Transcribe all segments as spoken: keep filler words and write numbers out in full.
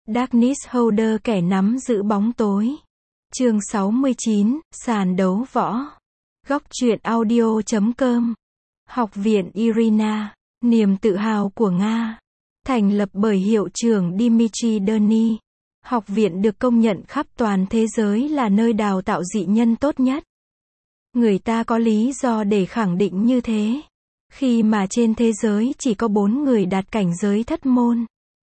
Darkness Holder, kẻ nắm giữ bóng tối. Chương sáu mươi chín, sàn đấu võ. Góc truyện audio chấm com. Học viện Irina, niềm tự hào của Nga. Thành lập bởi hiệu trưởng Dmitry Derny. Học viện được công nhận khắp toàn thế giới là nơi đào tạo dị nhân tốt nhất. Người ta có lý do để khẳng định như thế, khi mà trên thế giới chỉ có bốn người đạt cảnh giới thất môn.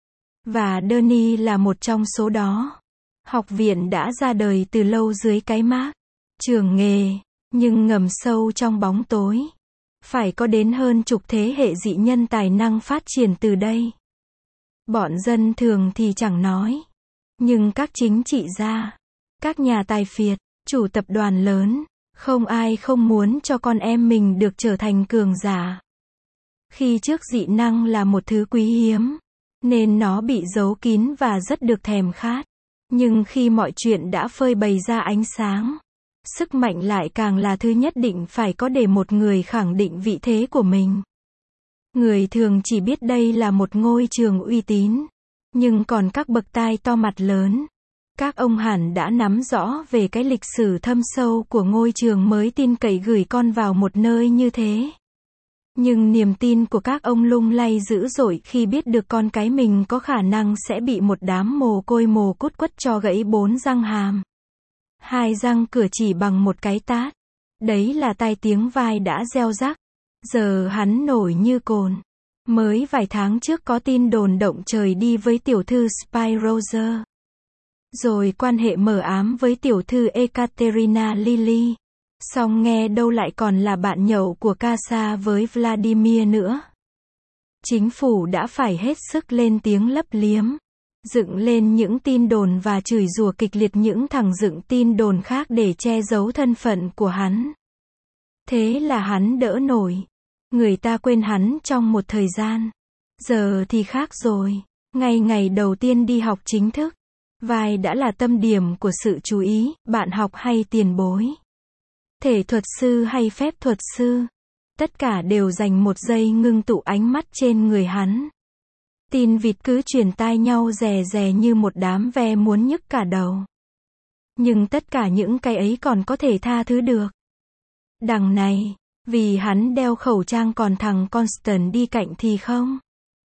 Và Derny là một trong số đó. Học viện đã ra đời từ lâu dưới cái mác trường nghề, nhưng ngầm sâu trong bóng tối. Phải có đến hơn chục thế hệ dị nhân tài năng phát triển từ đây. Bọn dân thường thì chẳng nói. Nhưng các chính trị gia, các nhà tài phiệt, chủ tập đoàn lớn, không ai không muốn cho con em mình được trở thành cường giả. Khi trước dị năng là một thứ quý hiếm, nên nó bị giấu kín và rất được thèm khát. Nhưng khi mọi chuyện đã phơi bày ra ánh sáng, sức mạnh lại càng là thứ nhất định phải có để một người khẳng định vị thế của mình. Người thường chỉ biết đây là một ngôi trường uy tín, nhưng còn các bậc tai to mặt lớn, các ông hẳn đã nắm rõ về cái lịch sử thâm sâu của ngôi trường mới tin cậy gửi con vào một nơi như thế. Nhưng niềm tin của các ông lung lay dữ dội khi biết được con cái mình có khả năng sẽ bị một đám mồ côi mồ cút quất cho gãy bốn răng hàm. Hai răng cửa chỉ bằng một cái tát. Đấy là tai tiếng vai đã gieo rắc. Giờ hắn nổi như cồn. Mới vài tháng trước có tin đồn động trời đi với tiểu thư Spy Roger. Rồi quan hệ mờ ám với tiểu thư Ekaterina Lily. Xong nghe đâu lại còn là bạn nhậu của Casa với Vladimir nữa. Chính phủ đã phải hết sức lên tiếng lấp liếm, dựng lên những tin đồn và chửi rủa kịch liệt những thằng dựng tin đồn khác để che giấu thân phận của hắn. Thế là hắn đỡ nổi. Người ta quên hắn trong một thời gian. Giờ thì khác rồi. Ngay ngày đầu tiên đi học chính thức, vai đã là tâm điểm của sự chú ý, bạn học hay tiền bối, thể thuật sư hay phép thuật sư, tất cả đều dành một giây ngưng tụ ánh mắt trên người hắn. Tin vịt cứ truyền tai nhau rè rè như một đám ve muốn nhức cả đầu. Nhưng tất cả những cái ấy còn có thể tha thứ được. Đằng này, vì hắn đeo khẩu trang còn thằng Constant đi cạnh thì không.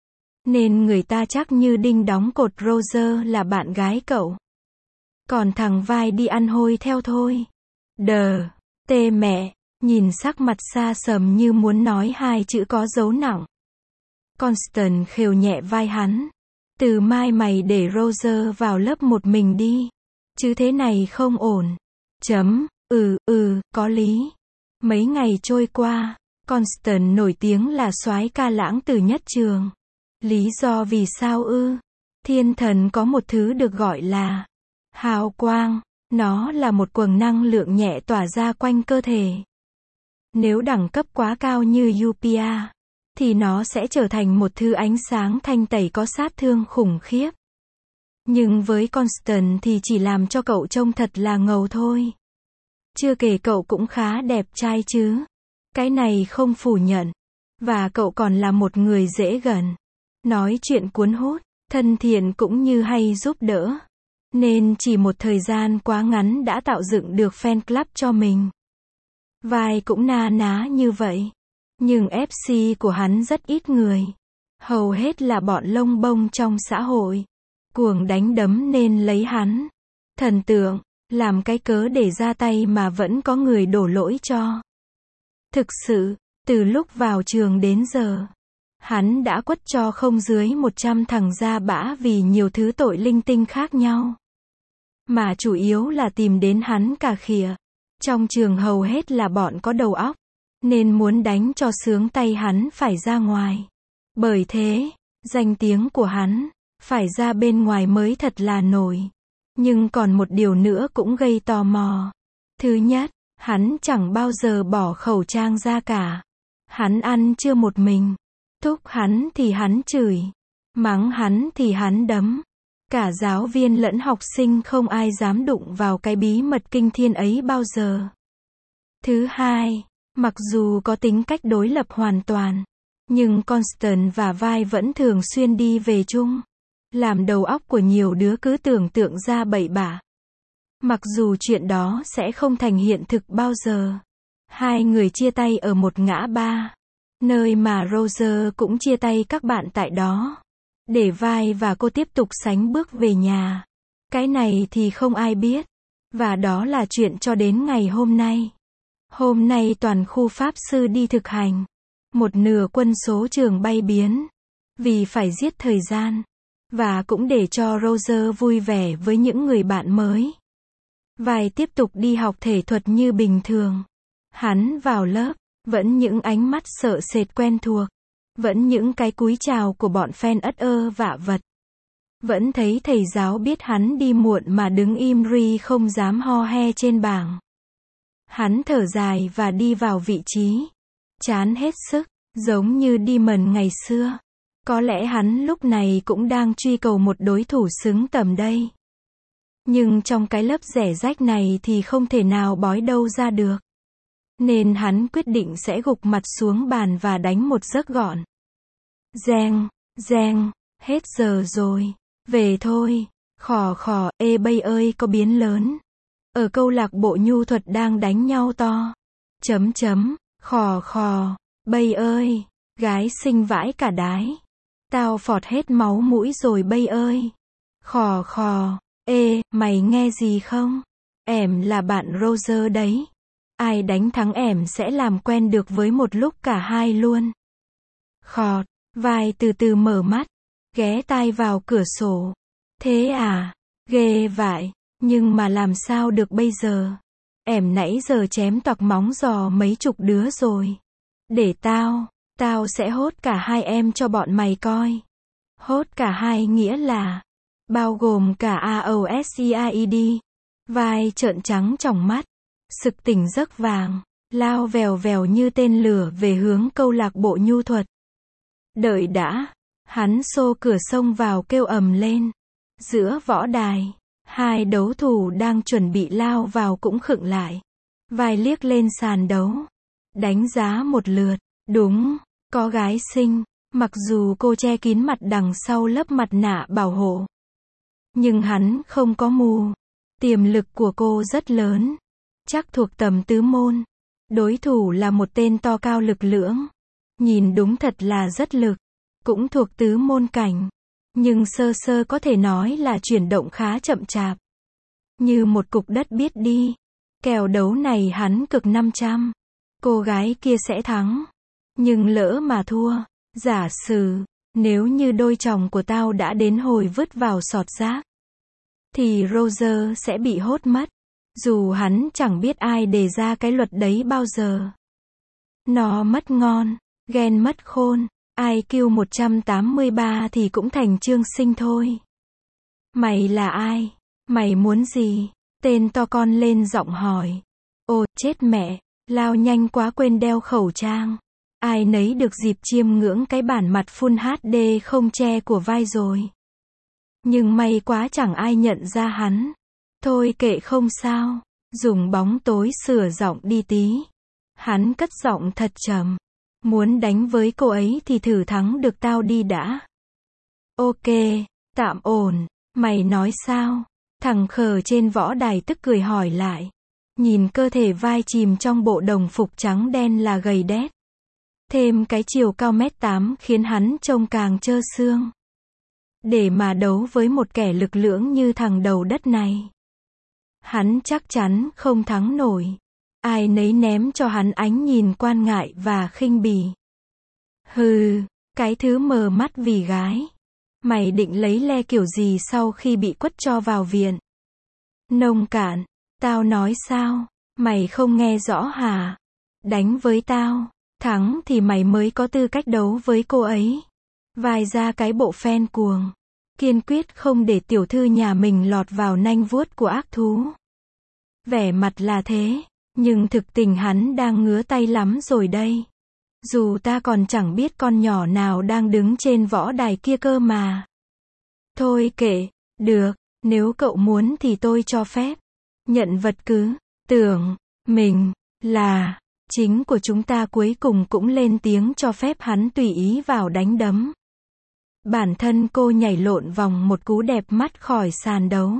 Nên người ta chắc như đinh đóng cột Roger là bạn gái cậu. Còn thằng vai đi ăn hôi theo thôi. Đờ, tê mẹ, nhìn sắc mặt xa sầm như muốn nói hai chữ có dấu nặng. Constant khều nhẹ vai hắn. Từ mai mày để Roger vào lớp một mình đi. Chứ thế này không ổn. Chấm, ừ, ừ, có lý. Mấy ngày trôi qua, Constant nổi tiếng là soái ca lãng tử nhất trường. Lý do vì sao ư? Thiên thần có một thứ được gọi là hào quang. Nó là một quầng năng lượng nhẹ tỏa ra quanh cơ thể. Nếu đẳng cấp quá cao như Upia, thì nó sẽ trở thành một thứ ánh sáng thanh tẩy có sát thương khủng khiếp. Nhưng với Constant thì chỉ làm cho cậu trông thật là ngầu thôi. Chưa kể cậu cũng khá đẹp trai chứ. Cái này không phủ nhận. Và cậu còn là một người dễ gần. Nói chuyện cuốn hút, thân thiện cũng như hay giúp đỡ. Nên chỉ một thời gian quá ngắn đã tạo dựng được fan club cho mình. Vai cũng na ná như vậy. Nhưng ép xê của hắn rất ít người. Hầu hết là bọn lông bông trong xã hội. Cuồng đánh đấm nên lấy hắn. Thần tượng, làm cái cớ để ra tay mà vẫn có người đổ lỗi cho. Thực sự, từ lúc vào trường đến giờ, hắn đã quất cho không dưới một trăm thằng ra bã vì nhiều thứ tội linh tinh khác nhau. Mà chủ yếu là tìm đến hắn cả khịa. Trong trường hầu hết là bọn có đầu óc, nên muốn đánh cho sướng tay hắn phải ra ngoài. Bởi thế, danh tiếng của hắn, phải ra bên ngoài mới thật là nổi. Nhưng còn một điều nữa cũng gây tò mò. Thứ nhất, hắn chẳng bao giờ bỏ khẩu trang ra cả. Hắn ăn chưa một mình. Thúc hắn thì hắn chửi. Mắng hắn thì hắn đấm. Cả giáo viên lẫn học sinh không ai dám đụng vào cái bí mật kinh thiên ấy bao giờ. Thứ hai, mặc dù có tính cách đối lập hoàn toàn, nhưng Constant và vai vẫn thường xuyên đi về chung. làm đầu óc của nhiều đứa cứ tưởng tượng ra bậy bạ. Mặc dù chuyện đó sẽ không thành hiện thực bao giờ. Hai người chia tay ở một ngã ba, nơi mà Roger cũng chia tay các bạn tại đó, để Vi và cô tiếp tục sánh bước về nhà. Cái này thì không ai biết. Và đó là chuyện cho đến ngày hôm nay. Hôm nay toàn khu pháp sư đi thực hành. Một nửa quân số trường bay biến. Vì phải giết thời gian. Và cũng để cho Roger vui vẻ với những người bạn mới. Vi tiếp tục đi học thể thuật như bình thường. Hắn vào lớp, vẫn những ánh mắt sợ sệt quen thuộc. Vẫn những cái cúi chào của bọn fan ất ơ vạ vật. Vẫn thấy thầy giáo biết hắn đi muộn mà đứng im ri không dám ho he trên bảng. Hắn thở dài và đi vào vị trí. Chán hết sức, giống như Demon ngày xưa. Có lẽ hắn lúc này cũng đang truy cầu một đối thủ xứng tầm đây. Nhưng trong cái lớp rẻ rách này thì không thể nào bói đâu ra được. Nên hắn quyết định sẽ gục mặt xuống bàn và đánh một giấc gọn. Reng, reng, hết giờ rồi. Về thôi. Khò khò, ê bây ơi có biến lớn. Ở câu lạc bộ nhu thuật đang đánh nhau to. Chấm chấm, khò khò, bây ơi. Gái xinh vãi cả đái. Tao phọt hết máu mũi rồi bây ơi. Khò khò, ê, mày nghe gì không? Ẻm là bạn Roger đấy. Ai đánh thắng ẻm sẽ làm quen được với một lúc cả hai luôn. Khọt, vai từ từ mở mắt. Ghé tai vào cửa sổ. Thế à? Ghê vãi. Nhưng mà làm sao được bây giờ? Ẻm nãy giờ chém toạc móng giò mấy chục đứa rồi. Để tao, tao sẽ hốt cả hai em cho bọn mày coi. Hốt cả hai nghĩa là bao gồm cả a o ét e i d. Vai trợn trắng tròng mắt. Sực tỉnh giấc vàng. Lao vèo vèo như tên lửa về hướng câu lạc bộ nhu thuật. Đợi đã. Hắn xô cửa xông vào kêu ầm lên. Giữa võ đài, hai đấu thủ đang chuẩn bị lao vào cũng khựng lại. Vai liếc lên sàn đấu. Đánh giá một lượt. Đúng, có gái xinh. Mặc dù cô che kín mặt đằng sau lớp mặt nạ bảo hộ. Nhưng hắn không có mù. Tiềm lực của cô rất lớn. Chắc thuộc tầm tứ môn. Đối thủ là một tên to cao lực lưỡng. Nhìn đúng thật là rất lực. Cũng thuộc tứ môn cảnh. Nhưng sơ sơ có thể nói là chuyển động khá chậm chạp. Như một cục đất biết đi. Kèo đấu này hắn cực năm trăm. Cô gái kia sẽ thắng. Nhưng lỡ mà thua. Giả sử, nếu như đôi chồng của tao đã đến hồi vứt vào sọt rác. Thì Roger sẽ bị hốt mất. Dù hắn chẳng biết ai đề ra cái luật đấy bao giờ. Nó mất ngon. Ghen mất khôn. i kiu một trăm tám mươi ba thì cũng thành Trương Sinh thôi. Mày là ai? Mày muốn gì? Tên to con lên giọng hỏi. Ồ, chết mẹ, lao nhanh quá quên đeo khẩu trang. Ai nấy được dịp chiêm ngưỡng cái bản mặt Full hát đê không che của vai rồi. Nhưng may quá chẳng ai nhận ra hắn. Thôi kệ không sao. Dùng bóng tối sửa giọng đi tí. Hắn cất giọng thật trầm. Muốn đánh với cô ấy thì thử thắng được tao đi đã. Ok, tạm ổn. Mày nói sao? Thằng khờ trên võ đài tức cười hỏi lại. Nhìn cơ thể vai chìm trong bộ đồng phục trắng đen là gầy đét. Thêm cái chiều cao mét tám khiến hắn trông càng trơ xương. Để mà đấu với một kẻ lực lưỡng như thằng đầu đất này. Hắn chắc chắn không thắng nổi. Ai nấy ném cho hắn ánh nhìn quan ngại và khinh bỉ. Hừ, cái thứ mờ mắt vì gái. Mày định lấy le kiểu gì sau khi bị quất cho vào viện? Nông cạn, tao nói sao? Mày không nghe rõ hả? Đánh với tao, thắng thì mày mới có tư cách đấu với cô ấy. Vai ra cái bộ phen cuồng. Kiên quyết không để tiểu thư nhà mình lọt vào nanh vuốt của ác thú. Vẻ mặt là thế. Nhưng thực tình hắn đang ngứa tay lắm rồi đây. Dù ta còn chẳng biết con nhỏ nào đang đứng trên võ đài kia cơ mà. Thôi kệ, được, nếu cậu muốn thì tôi cho phép. Nhận vật cứ, tưởng, mình, là, chính của chúng ta cuối cùng cũng lên tiếng cho phép hắn tùy ý vào đánh đấm. Bản thân cô nhảy lộn vòng một cú đẹp mắt khỏi sàn đấu.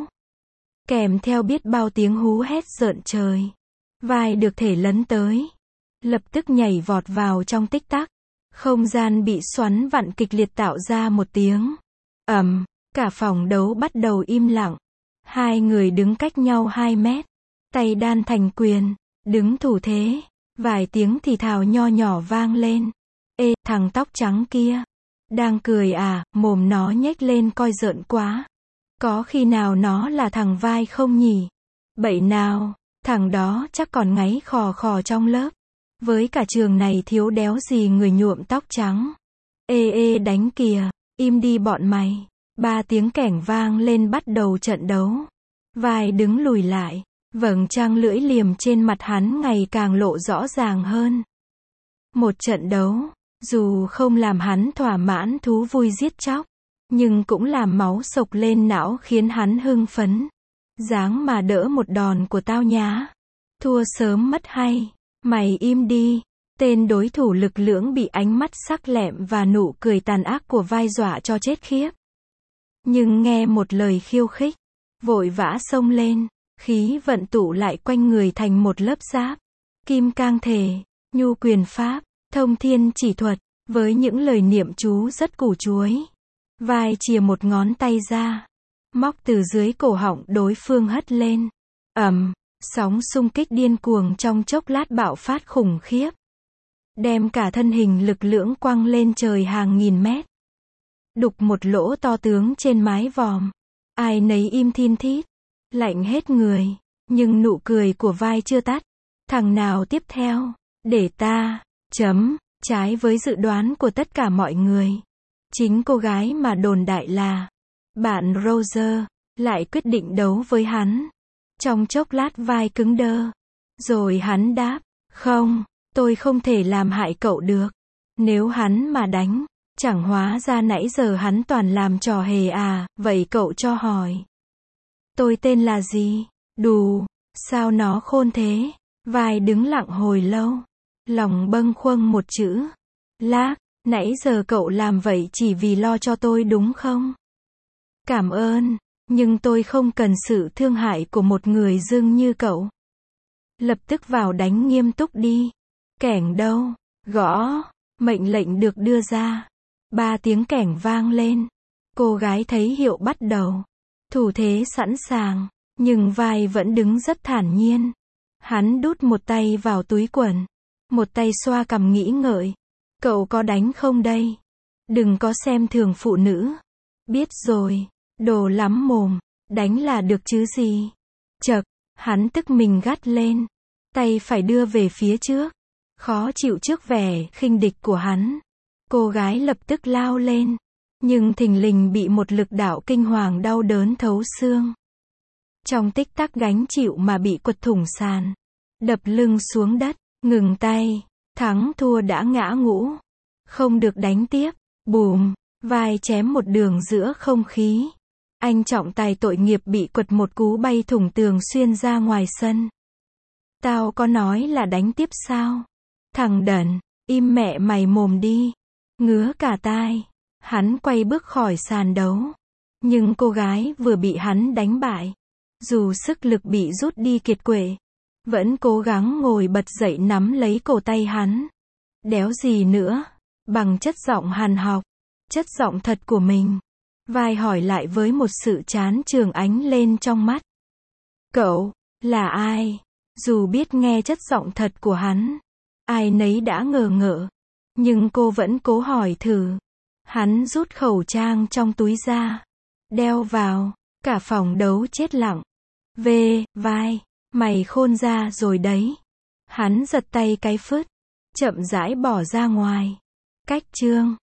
Kèm theo biết bao tiếng hú hét rợn trời. Vai được thể lấn tới. Lập tức nhảy vọt vào trong tích tắc. Không gian bị xoắn vặn kịch liệt tạo ra một tiếng ầm. Cả phòng đấu bắt đầu im lặng. Hai người đứng cách nhau hai mét. Tay đan thành quyền. Đứng thủ thế. Vài tiếng thì thào nho nhỏ vang lên. Ê, thằng tóc trắng kia. Đang cười à, mồm nó nhếch lên coi rợn quá. Có khi nào nó là thằng Vai không nhỉ? Bậy nào, thằng đó chắc còn ngáy khò khò trong lớp. Với cả trường này thiếu đéo gì người nhuộm tóc trắng. Ê ê đánh kìa, im đi bọn mày. Ba tiếng kẻng vang lên bắt đầu trận đấu. Vai đứng lùi lại. Vầng trăng lưỡi liềm trên mặt hắn ngày càng lộ rõ ràng hơn. Một trận đấu, dù không làm hắn thỏa mãn thú vui giết chóc, nhưng cũng làm máu sộc lên não khiến hắn hưng phấn. Dáng mà đỡ một đòn của tao nhá. Thua sớm mất hay. Mày im đi. Tên đối thủ lực lưỡng bị ánh mắt sắc lẹm và nụ cười tàn ác của Vai dọa cho chết khiếp. Nhưng nghe một lời khiêu khích, vội vã xông lên. Khí vận tụ lại quanh người thành một lớp giáp. Kim cang thể, nhu quyền pháp, thông thiên chỉ thuật, với những lời niệm chú rất củ chuối. Vai chìa một ngón tay ra, móc từ dưới cổ họng đối phương hất lên. Ầm, sóng xung kích điên cuồng trong chốc lát bạo phát khủng khiếp. Đem cả thân hình lực lưỡng quăng lên trời hàng nghìn mét. Đục một lỗ to tướng trên mái vòm. Ai nấy im thin thít. Lạnh hết người, nhưng nụ cười của Vai chưa tắt. Thằng nào tiếp theo? Để ta, chấm, trái với dự đoán của tất cả mọi người. Chính cô gái mà đồn đại là bạn Roger, lại quyết định đấu với hắn. Trong chốc lát Vai cứng đơ. Rồi hắn đáp, không, tôi không thể làm hại cậu được. Nếu hắn mà đánh, chẳng hóa ra nãy giờ hắn toàn làm trò hề à, vậy cậu cho hỏi. Tôi tên là gì? Đù, sao nó khôn thế? Vai đứng lặng hồi lâu. Lòng bâng khuâng một chữ. Lác, nãy giờ cậu làm vậy chỉ vì lo cho tôi đúng không? Cảm ơn, nhưng tôi không cần sự thương hại của một người dưng như cậu. Lập tức vào đánh nghiêm túc đi. Kẻng đâu? Gõ. Mệnh lệnh được đưa ra. Ba tiếng kẻng vang lên. Cô gái thấy hiệu bắt đầu. Thủ thế sẵn sàng, nhưng Vai vẫn đứng rất thản nhiên. Hắn đút một tay vào túi quần, một tay xoa cằm nghĩ ngợi. Cậu có đánh không đây? Đừng có xem thường phụ nữ. Biết rồi, đồ lắm mồm, đánh là được chứ gì. Chậc, hắn tức mình gắt lên. Tay phải đưa về phía trước. Khó chịu trước vẻ khinh địch của hắn. Cô gái lập tức lao lên. Nhưng thình lình bị một lực đạo kinh hoàng đau đớn thấu xương. Trong tích tắc gánh chịu mà bị quật thủng sàn. Đập lưng xuống đất, ngừng tay. Thắng thua đã ngã ngũ. Không được đánh tiếp. Bùm, Vai chém một đường giữa không khí. Anh trọng tài tội nghiệp bị quật một cú bay thủng tường xuyên ra ngoài sân. Tao có nói là đánh tiếp sao? Thằng đần, im mẹ mày mồm đi. Ngứa cả tai. Hắn quay bước khỏi sàn đấu. Nhưng cô gái vừa bị hắn đánh bại. Dù sức lực bị rút đi kiệt quệ. Vẫn cố gắng ngồi bật dậy nắm lấy cổ tay hắn. Đéo gì nữa. Bằng chất giọng hàn học. Chất giọng thật của mình. Vai hỏi lại với một sự chán chường ánh lên trong mắt. Cậu, là ai? Dù biết nghe chất giọng thật của hắn. Ai nấy đã ngờ ngợ. Nhưng cô vẫn cố hỏi thử. Hắn rút khẩu trang trong túi ra. Đeo vào. Cả phòng đấu chết lặng. Về, Vai. Mày khôn ra rồi đấy. Hắn giật tay cái phứt. Chậm rãi bỏ ra ngoài. Cách chương.